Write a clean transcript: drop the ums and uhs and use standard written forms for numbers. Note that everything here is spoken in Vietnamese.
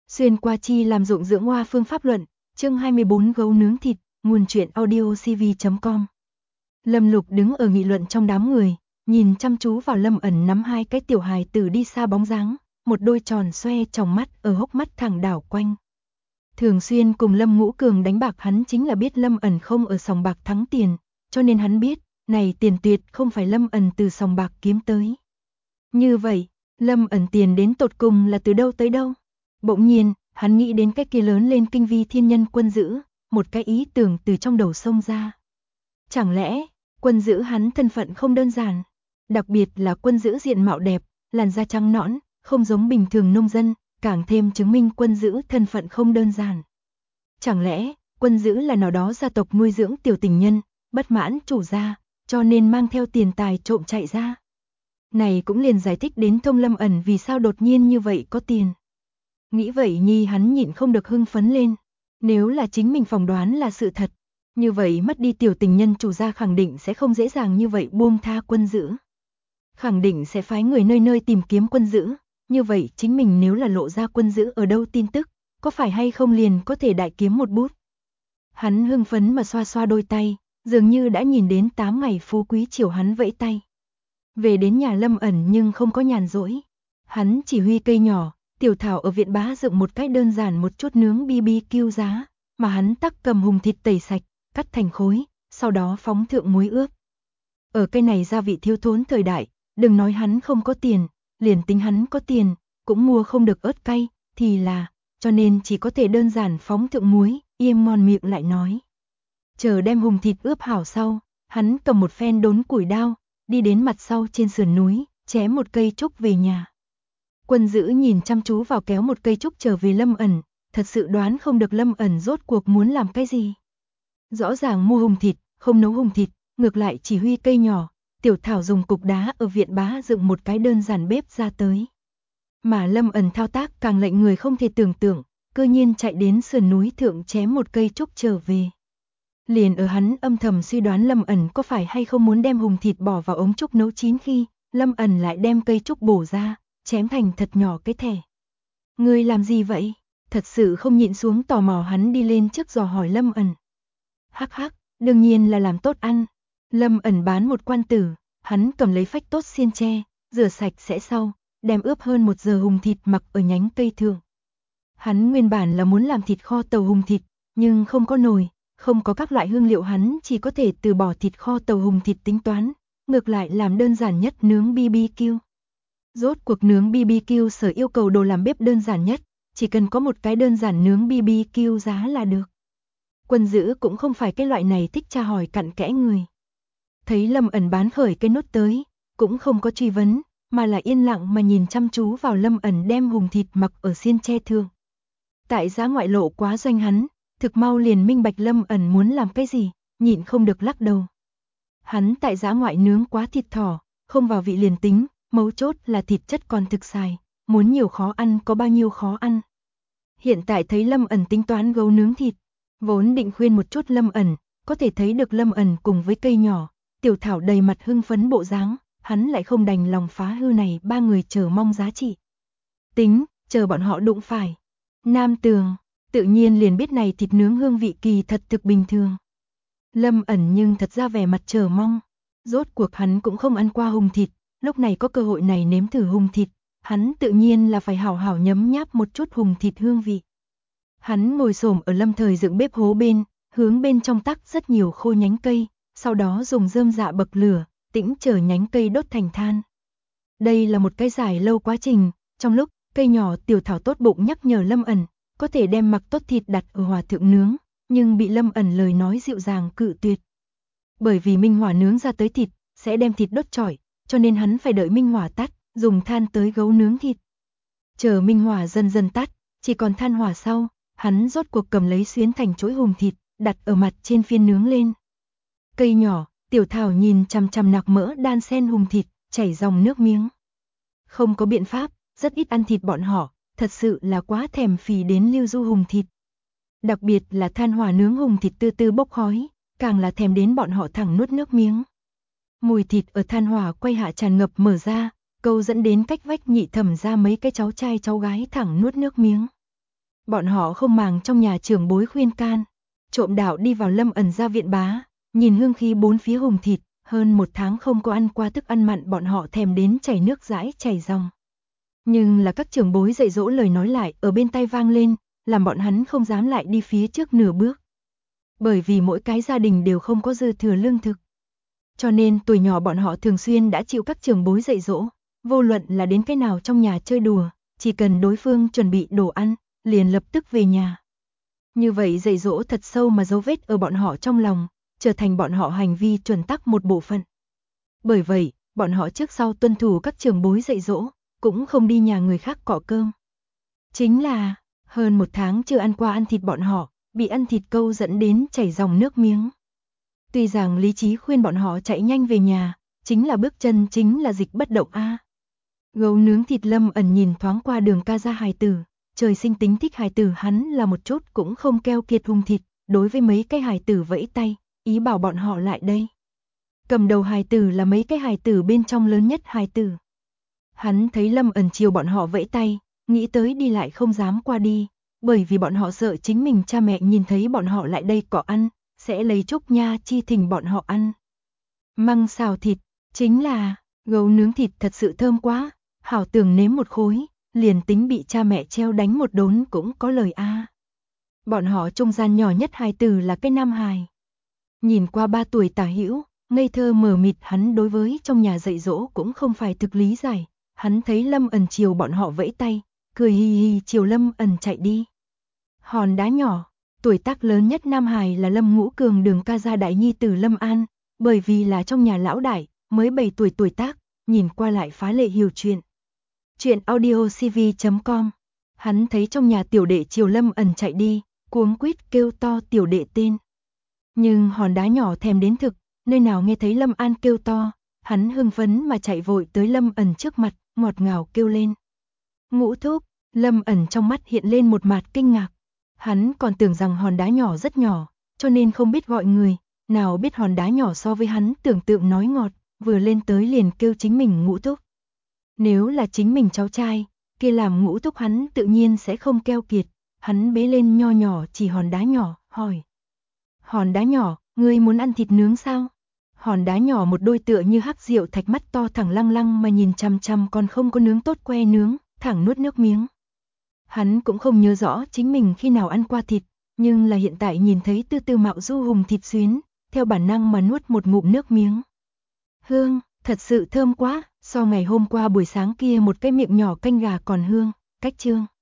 Xuyên qua chi làm dụng dưỡng hoa phương pháp luận, chương 24 gấu nướng thịt, nguồn truyện audio cv.com. Lâm Lục đứng ở nghị luận trong đám người, nhìn chăm chú vào Lâm Ẩn nắm hai cái tiểu hài tử đi xa bóng dáng, một đôi tròn xoe tròng mắt ở hốc mắt thẳng đảo quanh. Thường xuyên cùng Lâm Ngũ Cường đánh bạc, hắn chính là biết Lâm Ẩn không ở sòng bạc thắng tiền, cho nên hắn biết, này tiền tuyệt không phải Lâm Ẩn từ sòng bạc kiếm tới. Như vậy, Lâm Ẩn tiền đến tột cùng là từ đâu tới đâu? Bỗng nhiên, hắn nghĩ đến cái kia lớn lên kinh vi thiên nhân Quân Dữ, một cái ý tưởng từ trong đầu xông ra. Chẳng lẽ, Quân Dữ hắn thân phận không đơn giản, đặc biệt là Quân Dữ diện mạo đẹp, làn da trắng nõn, không giống bình thường nông dân, càng thêm chứng minh Quân Dữ thân phận không đơn giản. Chẳng lẽ, Quân Dữ là nào đó gia tộc nuôi dưỡng tiểu tình nhân, bất mãn chủ gia, cho nên mang theo tiền tài trộm chạy ra. Này cũng liền giải thích đến thông Lâm Ẩn vì sao đột nhiên như vậy có tiền. Nghĩ vậy nhi hắn nhịn không được hưng phấn lên. Nếu là chính mình phỏng đoán là sự thật, như vậy mất đi tiểu tình nhân chủ gia khẳng định sẽ không dễ dàng như vậy buông tha Quân Dữ. Khẳng định sẽ phái người nơi nơi tìm kiếm Quân Dữ. Như vậy chính mình nếu là lộ ra Quân Dữ ở đâu tin tức, có phải hay không liền có thể đại kiếm một bút. Hắn hưng phấn mà xoa xoa đôi tay, dường như đã nhìn đến 8 ngày phú quý chiều hắn vẫy tay. Về đến nhà Lâm Ẩn nhưng không có nhàn rỗi. Hắn chỉ huy cây nhỏ, tiểu thảo ở viện bá dựng một cách đơn giản một chút nướng BBQ giá, mà hắn tắc cầm hùng thịt tẩy sạch, cắt thành khối, sau đó phóng thượng muối ướp. Ở cây này gia vị thiếu thốn thời đại, đừng nói hắn không có tiền, liền tính hắn có tiền, cũng mua không được ớt cay, thì là, cho nên chỉ có thể đơn giản phóng thượng muối, im ngon miệng lại nói. Chờ đem hùng thịt ướp hảo sau, hắn cầm một phen đốn củi đao, đi đến mặt sau trên sườn núi, chém một cây trúc về nhà. Quân Dữ nhìn chăm chú vào kéo một cây trúc trở về Lâm Ẩn, thật sự đoán không được Lâm Ẩn rốt cuộc muốn làm cái gì. Rõ ràng mua hùng thịt, không nấu hùng thịt, ngược lại chỉ huy cây nhỏ, tiểu thảo dùng cục đá ở viện bá dựng một cái đơn giản bếp ra tới. Mà Lâm Ẩn thao tác càng lệnh người không thể tưởng tượng, cơ nhiên chạy đến sườn núi thượng chém một cây trúc trở về. Liền ở hắn âm thầm suy đoán Lâm Ẩn có phải hay không muốn đem hùng thịt bỏ vào ống trúc nấu chín khi, Lâm Ẩn lại đem cây trúc bổ ra, chém thành thật nhỏ cái thẻ. Ngươi làm gì vậy? Thật sự không nhịn xuống tò mò hắn đi lên trước dò hỏi Lâm Ẩn. Hắc hắc, đương nhiên là làm tốt ăn. Lâm Ẩn bán một quan tử, hắn cầm lấy phách tốt xiên tre, rửa sạch sẽ sau, đem ướp hơn 1 giờ hùng thịt mặc ở nhánh cây thượng. Hắn nguyên bản là muốn làm thịt kho tàu hùng thịt, nhưng không có nồi, không có các loại hương liệu, hắn chỉ có thể từ bỏ thịt kho tàu hùng thịt tính toán, ngược lại làm đơn giản nhất nướng BBQ. Rốt cuộc nướng BBQ sở yêu cầu đồ làm bếp đơn giản nhất, chỉ cần có một cái đơn giản nướng BBQ giá là được. Quân Dữ cũng không phải cái loại này thích tra hỏi cặn kẽ người. Thấy Lâm Ẩn bán khởi cái nốt tới, cũng không có truy vấn, mà là yên lặng mà nhìn chăm chú vào Lâm Ẩn đem hùng thịt mặc ở xiên tre thượng. Tại giá ngoại lộ quá doanh hắn, thực mau liền minh bạch Lâm Ẩn muốn làm cái gì, nhịn không được lắc đầu. Hắn tại giá ngoại nướng quá thịt thỏ, không vào vị liền tính, mấu chốt là thịt chất còn thực xài, muốn nhiều khó ăn có bao nhiêu khó ăn. Hiện tại thấy Lâm Ẩn tính toán gấu nướng thịt, vốn định khuyên một chút Lâm Ẩn, có thể thấy được Lâm Ẩn cùng với cây nhỏ, tiểu thảo đầy mặt hưng phấn bộ dáng, hắn lại không đành lòng phá hư này ba người chờ mong giá trị. Tính, chờ bọn họ đụng phải. Nam Tường, tự nhiên liền biết này thịt nướng hương vị kỳ thật thực bình thường. Lâm Ẩn nhưng thật ra vẻ mặt chờ mong, rốt cuộc hắn cũng không ăn qua hùng thịt, lúc này có cơ hội này nếm thử hùng thịt, hắn tự nhiên là phải hảo hảo nhấm nháp một chút hùng thịt hương vị. Hắn ngồi xổm ở Lâm Thời dựng bếp hố bên, hướng bên trong tắc rất nhiều khô nhánh cây, sau đó dùng rơm dạ bậc lửa, tĩnh chờ nhánh cây đốt thành than. Đây là một cái dài lâu quá trình, trong lúc cây nhỏ tiểu thảo tốt bụng nhắc nhở Lâm Ẩn, có thể đem mặc tốt thịt đặt ở hỏa thượng nướng, nhưng bị Lâm Ẩn lời nói dịu dàng cự tuyệt. Bởi vì minh hỏa nướng ra tới thịt, sẽ đem thịt đốt chọi, cho nên hắn phải đợi minh hỏa tắt, dùng than tới gấu nướng thịt. Chờ minh hỏa dần dần tắt, chỉ còn than hỏa sau, hắn rốt cuộc cầm lấy xuyến thành chuỗi hùng thịt, đặt ở mặt trên phiên nướng lên. Cây nhỏ, tiểu thảo nhìn chằm chằm nạc mỡ đan sen hùng thịt, chảy dòng nước miếng. Không có biện pháp, rất ít ăn thịt bọn họ, thật sự là quá thèm phì đến lưu du hùng thịt. Đặc biệt là than hỏa nướng hùng thịt từ từ bốc khói, càng là thèm đến bọn họ thẳng nuốt nước miếng. Mùi thịt ở than hỏa quay hạ tràn ngập mở ra, câu dẫn đến cách vách nhị thẩm ra mấy cái cháu trai cháu gái thẳng nuốt nước miếng. Bọn họ không màng trong nhà trưởng bối khuyên can, trộm đạo đi vào Lâm ẩn gia viện bá, nhìn hương khí bốn phía hùng thịt, hơn 1 tháng không có ăn qua thức ăn mặn bọn họ thèm đến chảy nước dãi chảy ròng. Nhưng là các trưởng bối dạy dỗ lời nói lại ở bên tai vang lên, làm bọn hắn không dám lại đi phía trước nửa bước. Bởi vì mỗi cái gia đình đều không có dư thừa lương thực. Cho nên tuổi nhỏ bọn họ thường xuyên đã chịu các trưởng bối dạy dỗ, vô luận là đến cái nào trong nhà chơi đùa, chỉ cần đối phương chuẩn bị đồ ăn, liền lập tức về nhà. Như vậy dạy dỗ thật sâu mà dấu vết ở bọn họ trong lòng, trở thành bọn họ hành vi chuẩn tắc một bộ phận. Bởi vậy, bọn họ trước sau tuân thủ các trưởng bối dạy dỗ, cũng không đi nhà người khác cọ cơm. Chính là, hơn 1 tháng chưa ăn qua ăn thịt bọn họ, bị ăn thịt câu dẫn đến chảy dòng nước miếng. Tuy rằng lý trí khuyên bọn họ chạy nhanh về nhà, chính là bước chân chính là dịch bất động a. Gấu nướng thịt Lâm ẩn nhìn thoáng qua Đường ca gia hài tử, trời sinh tính thích hài tử hắn là một chút cũng không keo kiệt hung thịt, đối với mấy cái hài tử vẫy tay, ý bảo bọn họ lại đây. Cầm đầu hài tử là mấy cái hài tử bên trong lớn nhất hài tử. Hắn thấy Lâm ẩn chiều bọn họ vẫy tay, nghĩ tới đi lại không dám qua đi, bởi vì bọn họ sợ chính mình cha mẹ nhìn thấy bọn họ lại đây cọ ăn, sẽ lấy trúc nha chi thỉnh bọn họ ăn. Măng xào thịt, chính là, gấu nướng thịt thật sự thơm quá, hảo tưởng nếm một khối, liền tính bị cha mẹ treo đánh một đốn cũng có lời a. Bọn họ trung gian nhỏ nhất hài tử là cái nam hài. Nhìn qua 3 tuổi tả hữu, ngây thơ mờ mịt hắn đối với trong nhà dạy dỗ cũng không phải thực lý giải. Hắn thấy Lâm ẩn chiều bọn họ vẫy tay, cười hì hì chiều Lâm ẩn chạy đi. Hòn đá nhỏ, tuổi tác lớn nhất nam hài là Lâm Ngũ Cường Đường ca gia đại nhi tử Lâm An, bởi vì là trong nhà lão đại, mới 7 tuổi tuổi tác, nhìn qua lại phá lệ hiểu chuyện. Chuyện audiocv.com. Hắn thấy trong nhà tiểu đệ chiều Lâm ẩn chạy đi, cuống quýt kêu to tiểu đệ tên. Nhưng hòn đá nhỏ thèm đến thực, nơi nào nghe thấy Lâm An kêu to, hắn hưng phấn mà chạy vội tới Lâm ẩn trước mặt, ngọt ngào kêu lên. Ngũ thúc, Lâm ẩn trong mắt hiện lên một mạt kinh ngạc. Hắn còn tưởng rằng hòn đá nhỏ rất nhỏ, cho nên không biết gọi người, nào biết hòn đá nhỏ so với hắn tưởng tượng nói ngọt, vừa lên tới liền kêu chính mình ngũ thúc. Nếu là chính mình cháu trai, kia làm ngũ thúc hắn tự nhiên sẽ không keo kiệt, hắn bế lên nho nhỏ chỉ hòn đá nhỏ, hỏi. Hòn đá nhỏ, ngươi muốn ăn thịt nướng sao? Hòn đá nhỏ một đôi tựa như hắc rượu thạch mắt to thẳng lăng lăng mà nhìn chằm chằm còn không có nướng tốt que nướng, thẳng nuốt nước miếng. Hắn cũng không nhớ rõ chính mình khi nào ăn qua thịt, nhưng là hiện tại nhìn thấy tư tư mạo du hùng thịt xuyến, theo bản năng mà nuốt một ngụm nước miếng. Hương, thật sự thơm quá, so ngày hôm qua buổi sáng kia một cái miệng nhỏ canh gà còn hương, cách chương.